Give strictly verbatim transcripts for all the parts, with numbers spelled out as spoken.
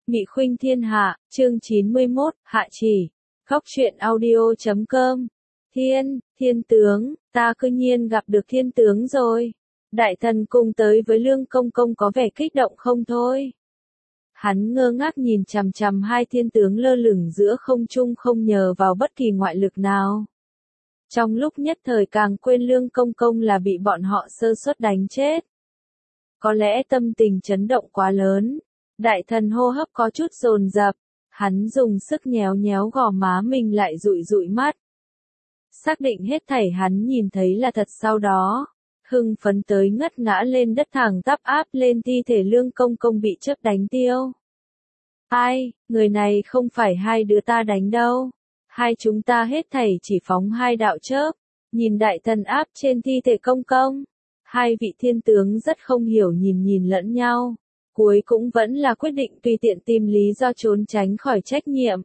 Mị Khuynh Thiên Hạ, chương chín mươi mốt, Hạ Chỉ. Góc truyện audio chấm com. Thiên, thiên tướng, ta cư nhiên gặp được thiên tướng rồi. Đại thần cùng tới với Lương Công Công có vẻ kích động không thôi. Hắn ngơ ngác nhìn chằm chằm hai thiên tướng lơ lửng giữa không trung không nhờ vào bất kỳ ngoại lực nào. Trong lúc nhất thời càng quên Lương Công Công là bị bọn họ sơ suất đánh chết. Có lẽ tâm tình chấn động quá lớn. Đại thần hô hấp có chút dồn dập, hắn dùng sức nhéo nhéo gò má mình lại dụi dụi mắt. Xác định hết thảy hắn nhìn thấy là thật sau đó, hưng phấn tới ngất ngã lên đất thẳng tắp áp lên thi thể Lương Công Công bị chớp đánh tiêu. Ai, người này không phải hai đứa ta đánh đâu, hai chúng ta hết thảy chỉ phóng hai đạo chớp, nhìn đại thần áp trên thi thể Công Công. Hai vị thiên tướng rất không hiểu nhìn nhìn lẫn nhau. Cuối cũng vẫn là quyết định tùy tiện tìm lý do trốn tránh khỏi trách nhiệm.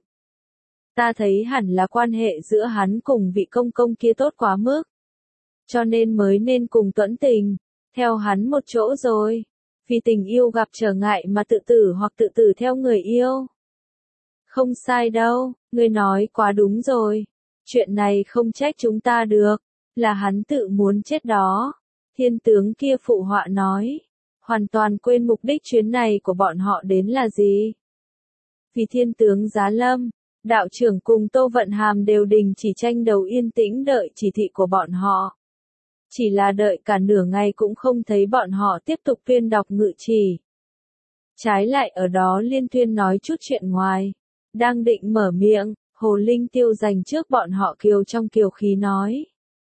Ta thấy hẳn là quan hệ giữa hắn cùng vị công công kia tốt quá mức. Cho nên mới nên cùng tuẫn tình, theo hắn một chỗ rồi. Vì tình yêu gặp trở ngại mà tự tử hoặc tự tử theo người yêu. Không sai đâu, ngươi nói quá đúng rồi. Chuyện này không trách chúng ta được, là hắn tự muốn chết đó. Thiên tướng kia phụ họa nói. Hoàn toàn quên mục đích chuyến này của bọn họ đến là gì. Vì thiên tướng Giá Lâm, đạo trưởng cùng Tô Vận Hàm đều đình chỉ tranh đấu yên tĩnh đợi chỉ thị của bọn họ. Chỉ là đợi cả nửa ngày cũng không thấy bọn họ tiếp tục tuyên đọc ngự chỉ. Trái lại ở đó liên tuyên nói chút chuyện ngoài. Đang định mở miệng, Hồ Linh Tiêu dành trước bọn họ kiều trong kiều khí nói.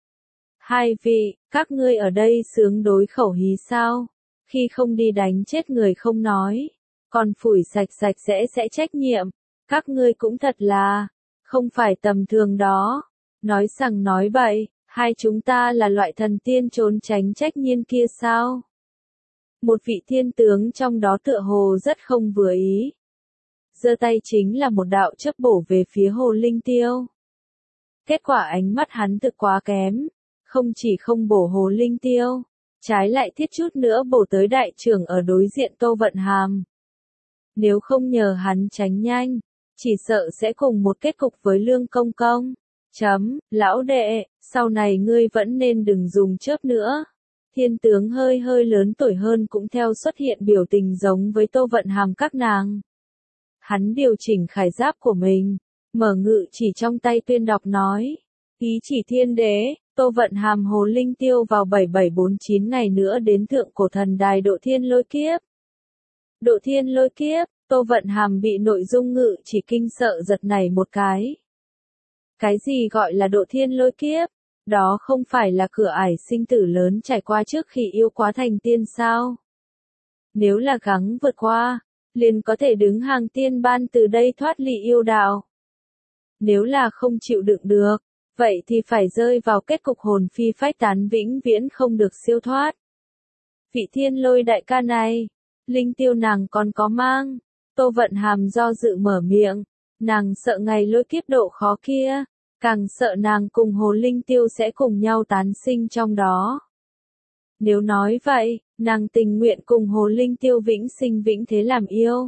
Hai vị, các ngươi ở đây sướng đối khẩu hí sao? Khi không đi đánh chết người không nói, còn phủi sạch sạch sẽ sẽ trách nhiệm, các ngươi cũng thật là, không phải tầm thường đó, nói sằng nói bậy, hai chúng ta là loại thần tiên trốn tránh trách nhiên kia sao? Một vị thiên tướng trong đó tựa hồ rất không vừa ý. Giơ tay chính là một đạo chớp bổ về phía Hồ Linh Tiêu. Kết quả ánh mắt hắn thực quá kém, không chỉ không bổ Hồ Linh Tiêu. Trái lại thiết chút nữa bổ tới đại trưởng ở đối diện Tô Vận Hàm. Nếu không nhờ hắn tránh nhanh, chỉ sợ sẽ cùng một kết cục với Lương Công Công. Chấm, lão đệ, sau này ngươi vẫn nên đừng dùng chớp nữa. Thiên tướng hơi hơi lớn tuổi hơn cũng theo xuất hiện biểu tình giống với Tô Vận Hàm các nàng. Hắn điều chỉnh khải giáp của mình, mở ngự chỉ trong tay tuyên đọc nói. Ý chỉ thiên đế. Tô Vận Hàm Hồ Linh Tiêu vào bảy bảy bốn chín ngày nữa đến thượng cổ thần đài độ thiên lôi kiếp. Độ thiên lôi kiếp, Tô Vận Hàm bị nội dung ngự chỉ kinh sợ giật nảy một cái. Cái gì gọi là độ thiên lôi kiếp? Đó không phải là cửa ải sinh tử lớn trải qua trước khi yêu quá thành tiên sao? Nếu là gắng vượt qua, liền có thể đứng hàng tiên ban từ đây thoát ly yêu đạo. Nếu là không chịu đựng được, vậy thì phải rơi vào kết cục hồn phi phách tán vĩnh viễn không được siêu thoát. Vị thiên lôi đại ca này, Linh Tiêu nàng còn có mang. Tô Vận Hàm do dự mở miệng, nàng sợ ngày lôi kiếp độ khó kia, càng sợ nàng cùng Hồ Linh Tiêu sẽ cùng nhau tán sinh trong đó. Nếu nói vậy, nàng tình nguyện cùng Hồ Linh Tiêu vĩnh sinh vĩnh thế làm yêu.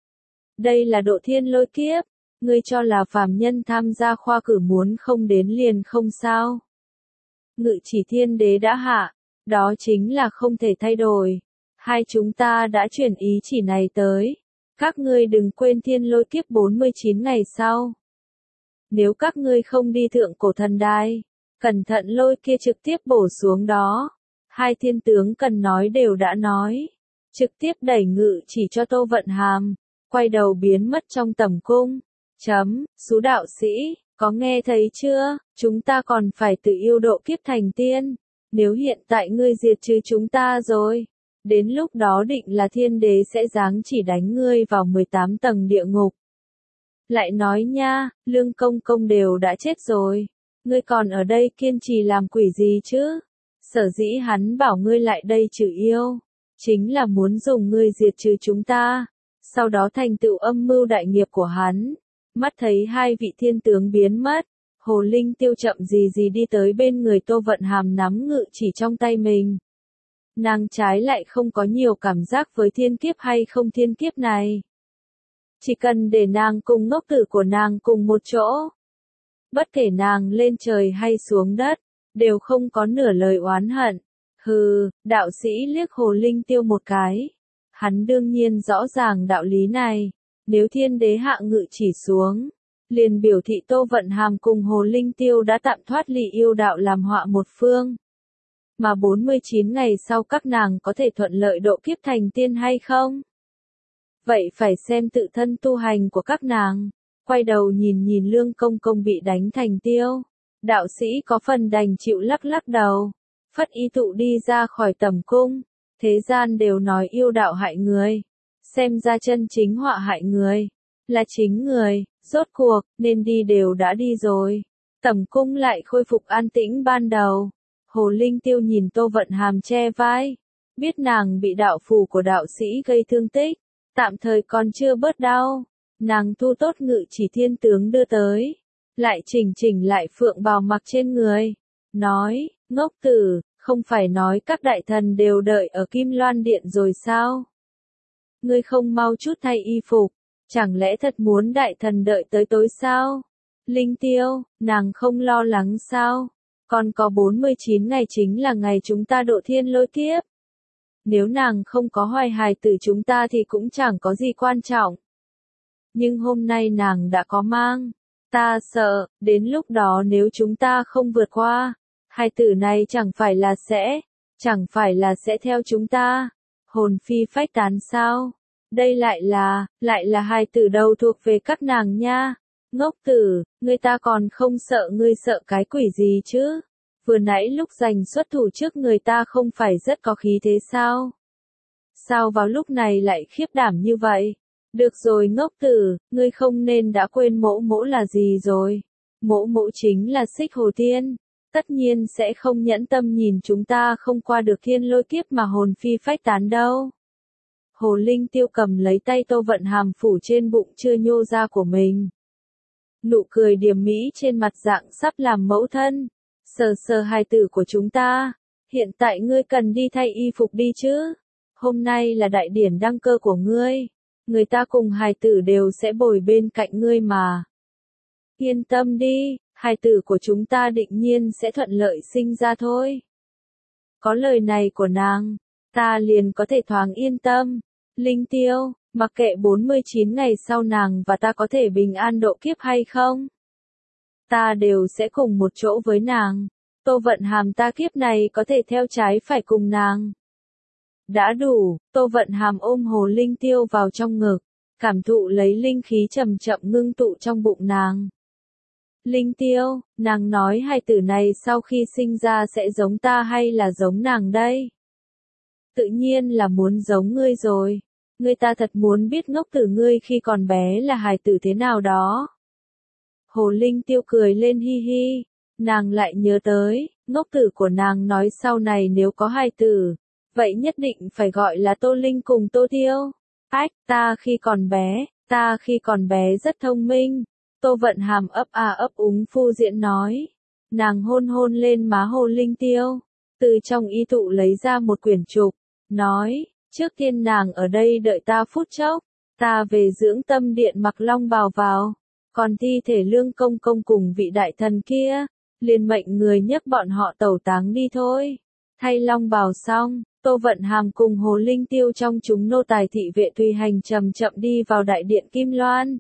Đây là độ thiên lôi kiếp. Ngươi cho là phàm nhân tham gia khoa cử muốn không đến liền không sao. Ngự chỉ thiên đế đã hạ, đó chính là không thể thay đổi. Hai chúng ta đã chuyển ý chỉ này tới. Các ngươi đừng quên thiên lôi kiếp bốn mươi chín ngày sau. Nếu các ngươi không đi thượng cổ thần đài, cẩn thận lôi kia trực tiếp bổ xuống đó. Hai thiên tướng cần nói đều đã nói. Trực tiếp đẩy ngự chỉ cho Tô Vận Hàm, quay đầu biến mất trong tầm cung. Chấm, xú đạo sĩ, có nghe thấy chưa, chúng ta còn phải tự yêu độ kiếp thành tiên. Nếu hiện tại ngươi diệt trừ chúng ta rồi, đến lúc đó định là thiên đế sẽ giáng chỉ đánh ngươi vào mười tám tầng địa ngục. Lại nói nha, Lương Công Công đều đã chết rồi, ngươi còn ở đây kiên trì làm quỷ gì chứ? Sở dĩ hắn bảo ngươi lại đây trừ yêu, chính là muốn dùng ngươi diệt trừ chúng ta, sau đó thành tựu âm mưu đại nghiệp của hắn. Mắt thấy hai vị thiên tướng biến mất, Hồ Linh Tiêu chậm gì gì đi tới bên người Tô Vận Hàm nắm ngự chỉ trong tay mình. Nàng trái lại không có nhiều cảm giác với thiên kiếp hay không thiên kiếp này. chỉ cần để nàng cùng ngốc tử của nàng cùng một chỗ. Bất kể nàng lên trời hay xuống đất, đều không có nửa lời oán hận. Hừ, đạo sĩ liếc Hồ Linh Tiêu một cái. Hắn đương nhiên rõ ràng đạo lý này, nếu thiên đế hạ ngự chỉ xuống, liền biểu thị Tô Vận Hàm cùng Hồ Linh Tiêu đã tạm thoát ly yêu đạo làm họa một phương. Mà bốn mươi chín ngày sau các nàng có thể thuận lợi độ kiếp thành tiên hay không? Vậy phải xem tự thân tu hành của các nàng. Quay đầu nhìn nhìn Lương Công Công bị đánh thành tiêu. Đạo sĩ có phần đành chịu lắc lắc đầu. Phất y tụ đi ra khỏi tẩm cung. Thế gian đều nói yêu đạo hại người. Xem ra chân chính họa hại người. Là chính người, rốt cuộc, nên đi đều đã đi rồi. Tẩm cung lại khôi phục an tĩnh ban đầu. Hồ Linh Tiêu nhìn Tô Vận Hàm che vai. Biết nàng bị đạo phù của đạo sĩ gây thương tích. Tạm thời còn chưa bớt đau. Nàng thu tốt ngự chỉ thiên tướng đưa tới. Lại chỉnh chỉnh lại phượng bào mặc trên người. Nói, ngốc tử, không phải nói các đại thần đều đợi ở Kim Loan Điện rồi sao? Ngươi không mau chút thay y phục. Chẳng lẽ thật muốn đại thần đợi tới tối sao? Linh Tiêu, nàng không lo lắng sao? Còn có bốn mươi chín ngày chính là ngày chúng ta độ thiên lôi kiếp. Nếu nàng không có hoài hài tử chúng ta thì cũng chẳng có gì quan trọng. Nhưng hôm nay nàng đã có mang. Ta sợ, đến lúc đó nếu chúng ta không vượt qua, hài tử này chẳng phải là sẽ, chẳng phải là sẽ theo chúng ta. Hồn phi phách tán sao? Đây lại là, lại là hài tử đâu thuộc về các nàng nha. Ngốc tử, người ta còn không sợ ngươi sợ cái quỷ gì chứ? Vừa nãy lúc giành xuất thủ trước người ta không phải rất có khí thế sao? Sao vào lúc này lại khiếp đảm như vậy? Được rồi ngốc tử, ngươi không nên đã quên mỗ mỗ là gì rồi. Mỗ mỗ chính là Xích Hồ Tiên. Tất nhiên sẽ không nhẫn tâm nhìn chúng ta không qua được thiên lôi kiếp mà hồn phi phách tán đâu. Hồ Linh Tiêu cầm lấy tay Tô Vận Hàm phủ trên bụng chưa nhô ra của mình. Nụ cười điềm mỹ trên mặt dạng sắp làm mẫu thân. Sờ sờ hài tử của chúng ta. Hiện tại ngươi cần đi thay y phục đi chứ. Hôm nay là đại điển đăng cơ của ngươi. Người ta cùng hài tử đều sẽ bồi bên cạnh ngươi mà. Yên tâm đi, hài tử của chúng ta định nhiên sẽ thuận lợi sinh ra thôi. Có lời này của nàng, ta liền có thể thoáng yên tâm. Linh Tiêu, mặc kệ bốn mươi chín ngày sau nàng và ta có thể bình an độ kiếp hay không. Ta đều sẽ cùng một chỗ với nàng. Tô Vận Hàm ta kiếp này có thể theo trái phải cùng nàng. Đã đủ, Tô Vận Hàm ôm Hồ Linh Tiêu vào trong ngực, cảm thụ lấy linh khí chậm chậm ngưng tụ trong bụng nàng. Linh Tiêu, nàng nói hai tử này sau khi sinh ra sẽ giống ta hay là giống nàng đây? Tự nhiên là muốn giống ngươi rồi. Ngươi ta thật muốn biết ngốc tử ngươi khi còn bé là hài tử thế nào đó. Hồ Linh Tiêu cười lên hi hi, nàng lại nhớ tới, ngốc tử của nàng nói sau này nếu có hài tử, vậy nhất định phải gọi là Tô Linh cùng Tô Tiêu. Ách, ta khi còn bé, ta khi còn bé rất thông minh. Tô Vận Hàm ấp a ấp úng phu diễn nói. Nàng hôn hôn lên má Hồ Linh Tiêu, từ trong y tụ lấy ra một quyển trục, nói, trước tiên nàng ở đây đợi ta phút chốc, ta về dưỡng tâm điện mặc long bào vào, còn thi thể Lương Công Công cùng vị đại thần kia, liền mệnh người nhấc bọn họ tẩu táng đi thôi. Thay long bào xong, Tô Vận Hàm cùng Hồ Linh Tiêu trong chúng nô tài thị vệ tùy hành chậm chậm đi vào đại điện Kim Loan.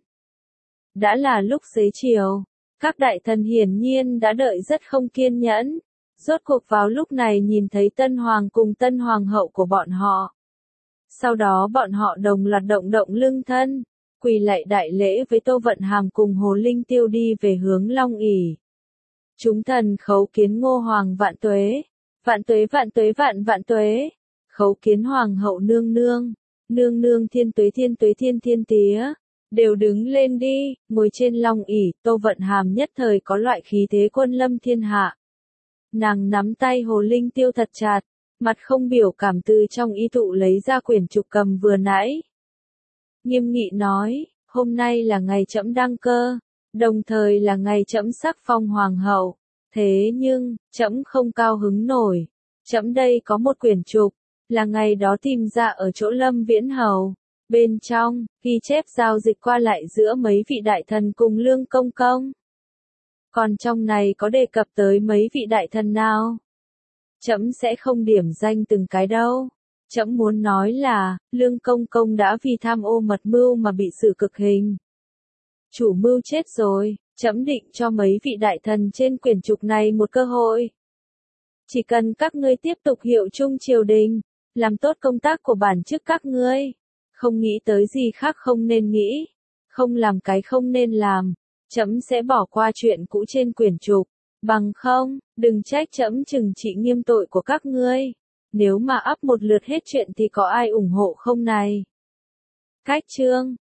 Đã là lúc xế chiều, các đại thần hiển nhiên đã đợi rất không kiên nhẫn, rốt cuộc vào lúc này nhìn thấy Tân Hoàng cùng Tân Hoàng hậu của bọn họ. Sau đó bọn họ đồng loạt động động lưng thân, quỳ lạy đại lễ với Tô Vận Hàm cùng Hồ Linh Tiêu đi về hướng Long ỷ. Chúng thần khấu kiến Ngô Hoàng vạn tuế, vạn tuế vạn tuế vạn vạn tuế, khấu kiến Hoàng hậu nương nương, nương nương thiên tuế thiên tuế thiên thiên tía. Đều đứng lên đi, ngồi trên long ỷ, Tô Vận Hàm nhất thời có loại khí thế quân lâm thiên hạ. Nàng nắm tay Hồ Linh Tiêu thật chặt, mặt không biểu cảm từ trong y tụ lấy ra quyển trục cầm vừa nãy. Nghiêm nghị nói, hôm nay là ngày trẫm đăng cơ, đồng thời là ngày trẫm sắc phong hoàng hậu. Thế nhưng, trẫm không cao hứng nổi. Trẫm đây có một quyển trục, là ngày đó tìm ra ở chỗ Lâm Viễn Hầu. Bên trong, ghi chép giao dịch qua lại giữa mấy vị đại thần cùng Lương Công Công. Còn trong này có đề cập tới mấy vị đại thần nào? Trẫm sẽ không điểm danh từng cái đâu. Trẫm muốn nói là, Lương Công Công đã vì tham ô mật mưu mà bị xử cực hình. Chủ mưu chết rồi, trẫm định cho mấy vị đại thần trên quyển trục này một cơ hội. Chỉ cần các ngươi tiếp tục hiệu chung triều đình, làm tốt công tác của bản chức các ngươi, không nghĩ tới gì khác không nên nghĩ, không làm cái không nên làm, trẫm sẽ bỏ qua chuyện cũ trên quyển trục, bằng không, đừng trách trẫm trừng trị nghiêm tội của các ngươi. Nếu mà ắp một lượt hết chuyện thì có ai ủng hộ không này? Cách chương